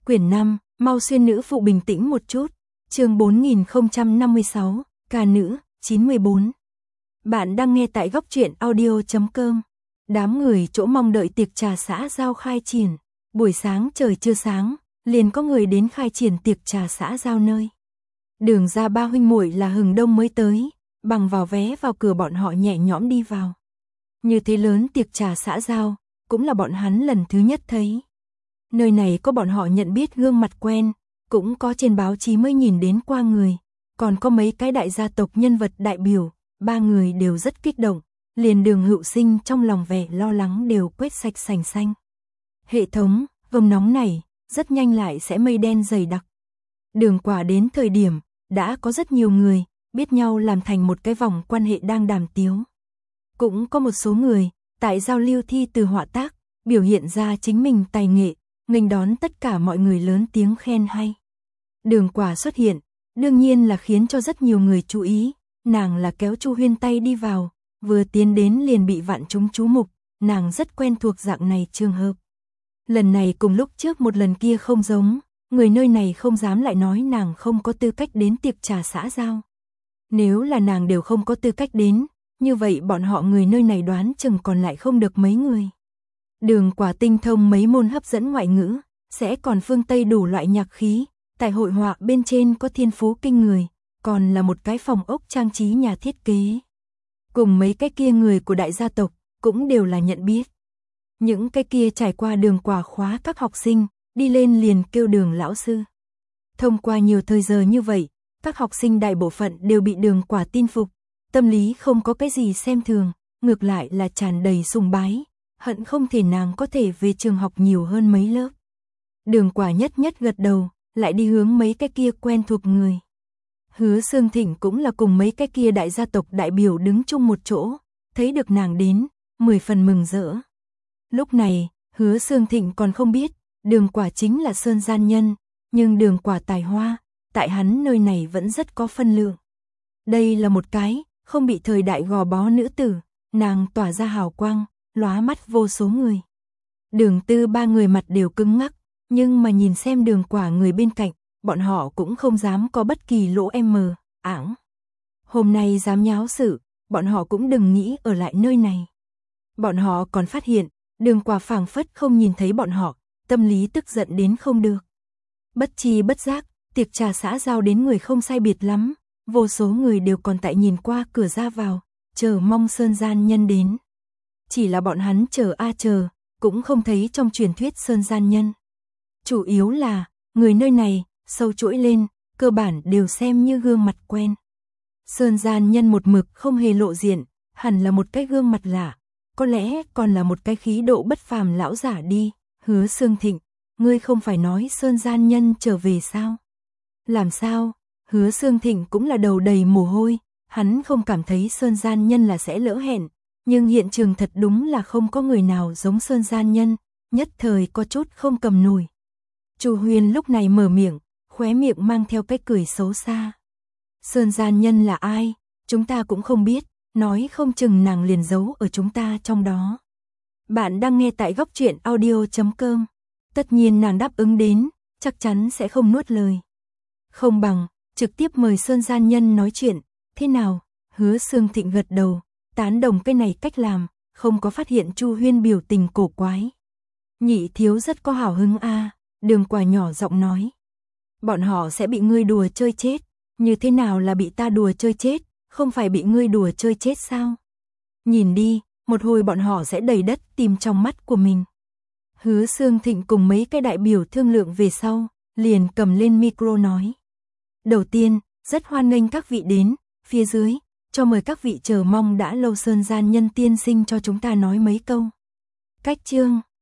Quyển 5, mau xuyên nữ phụ bình tĩnh một chút. Chương 4056, ca nữ, 94. Bạn đang nghe tại góc truyện audio.com. Đám người chỗ mong đợi tiệc trà xã giao khai triển. Buổi sáng trời chưa sáng, liền có người đến khai triển tiệc trà xã giao nơi. Đường ra ba huynh muội là hừng đông mới tới, bằng vào vé vào cửa bọn họ nhẹ nhõm đi vào. Như thế lớn tiệc trà xã giao, cũng là bọn hắn lần thứ nhất thấy. Nơi này có bọn họ nhận biết gương mặt quen, cũng có trên báo chí mới nhìn đến qua người, còn có mấy cái đại gia tộc nhân vật đại biểu, ba người đều rất kích động, liền Đường Hữu Sinh trong lòng vẻ lo lắng đều quét sạch sành xanh. Hệ thống, vòng nóng này, rất nhanh lại sẽ mây đen dày đặc. Đường Quả đến thời điểm, đã có rất nhiều người, biết nhau làm thành một cái vòng quan hệ đang đàm tiếu. Cũng có một số người, tại giao lưu thi từ họa tác, biểu hiện ra chính mình tài nghệ, nghênh đón tất cả mọi người lớn tiếng khen hay. Đường Quả xuất hiện, đương nhiên là khiến cho rất nhiều người chú ý, nàng là kéo Chu Huyên tay đi vào, vừa tiến đến liền bị vạn chúng chú mục, nàng rất quen thuộc dạng này trường hợp. Lần này cùng lúc trước một lần kia không giống, người nơi này không dám lại nói nàng không có tư cách đến tiệc trà xã giao. Nếu là nàng đều không có tư cách đến, như vậy bọn họ người nơi này đoán chừng còn lại không được mấy người. Đường Quả tinh thông mấy môn hấp dẫn ngoại ngữ, sẽ còn phương Tây đủ loại nhạc khí, tại hội họa bên trên có thiên phú kinh người, còn là một cái phòng ốc trang trí nhà thiết kế. Cùng mấy cái kia người của đại gia tộc, cũng đều là nhận biết. Những cái kia trải qua Đường Quả khóa các học sinh, đi lên liền kêu Đường lão sư. Thông qua nhiều thời giờ như vậy, các học sinh đại bộ phận đều bị Đường Quả tin phục, tâm lý không có cái gì xem thường, ngược lại là tràn đầy sùng bái, hận không thể nàng có thể về trường học nhiều hơn mấy lớp. Đường Quả nhất nhất gật đầu, lại đi hướng mấy cái kia quen thuộc người. Hứa Sương Thịnh cũng là cùng mấy cái kia đại gia tộc đại biểu đứng chung một chỗ, thấy được nàng đến, 10 phần mừng rỡ. Lúc này, Hứa Sương Thịnh còn không biết, Đường Quả chính là Sơn Gian Nhân, nhưng Đường Quả tài hoa, tại hắn nơi này vẫn rất có phân lượng. Đây là một cái, không bị thời đại gò bó nữ tử, nàng tỏa ra hào quang, lóa mắt vô số người. Đường Tư ba người mặt đều cứng ngắc, nhưng mà nhìn xem Đường Quả người bên cạnh, bọn họ cũng không dám có bất kỳ lỗ ảng. Hôm nay dám nháo sự, bọn họ cũng đừng nghĩ ở lại nơi này. Bọn họ còn phát hiện, Đường Quả phảng phất không nhìn thấy bọn họ, tâm lý tức giận đến không được. Bất chi bất giác, tiệc trà xã giao đến người không sai biệt lắm, vô số người đều còn tại nhìn qua cửa ra vào, chờ mong Sơn Gian Nhân đến. Chỉ là bọn hắn chờ chờ, cũng không thấy trong truyền thuyết Sơn Gian Nhân. Chủ yếu là, người nơi này, sâu chuỗi lên, cơ bản đều xem như gương mặt quen. Sơn Gian Nhân một mực không hề lộ diện, hẳn là một cái gương mặt lạ, có lẽ còn là một cái khí độ bất phàm lão giả đi. Hứa Sương Thịnh, ngươi không phải nói Sơn Gian Nhân trở về sao? Làm sao? Hứa Sương Thịnh cũng là đầu đầy mồ hôi, hắn không cảm thấy Sơn Gian Nhân là sẽ lỡ hẹn, nhưng hiện trường thật đúng là không có người nào giống Sơn Gian Nhân, nhất thời có chút không cầm nổi. Chu Huyên lúc này mở miệng, khóe miệng mang theo cái cười xấu xa. Sơn Gian Nhân là ai? Chúng ta cũng không biết, nói không chừng nàng liền giấu ở chúng ta trong đó. Bạn đang nghe tại góc truyện audio.com. Tất nhiên nàng đáp ứng đến, chắc chắn sẽ không nuốt lời. Không bằng, trực tiếp mời Sơn Gian Nhân nói chuyện, thế nào? Hứa Sương Thịnh gật đầu, tán đồng cái này cách làm, không có phát hiện Chu Huyên biểu tình cổ quái. Nhị thiếu rất có hào hứng a. Đường Quả nhỏ giọng nói. Bọn họ sẽ bị ngươi đùa chơi chết, như thế nào là bị ta đùa chơi chết, không phải bị ngươi đùa chơi chết sao? Nhìn đi, một hồi bọn họ sẽ đầy đất tìm trong mắt của mình. Hứa Sương Thịnh cùng mấy cái đại biểu thương lượng về sau, liền cầm lên micro nói. Đầu tiên, rất hoan nghênh các vị đến, phía dưới, cho mời các vị chờ mong đã lâu Sơn Gian Nhân tiên sinh cho chúng ta nói mấy câu. Cách chương,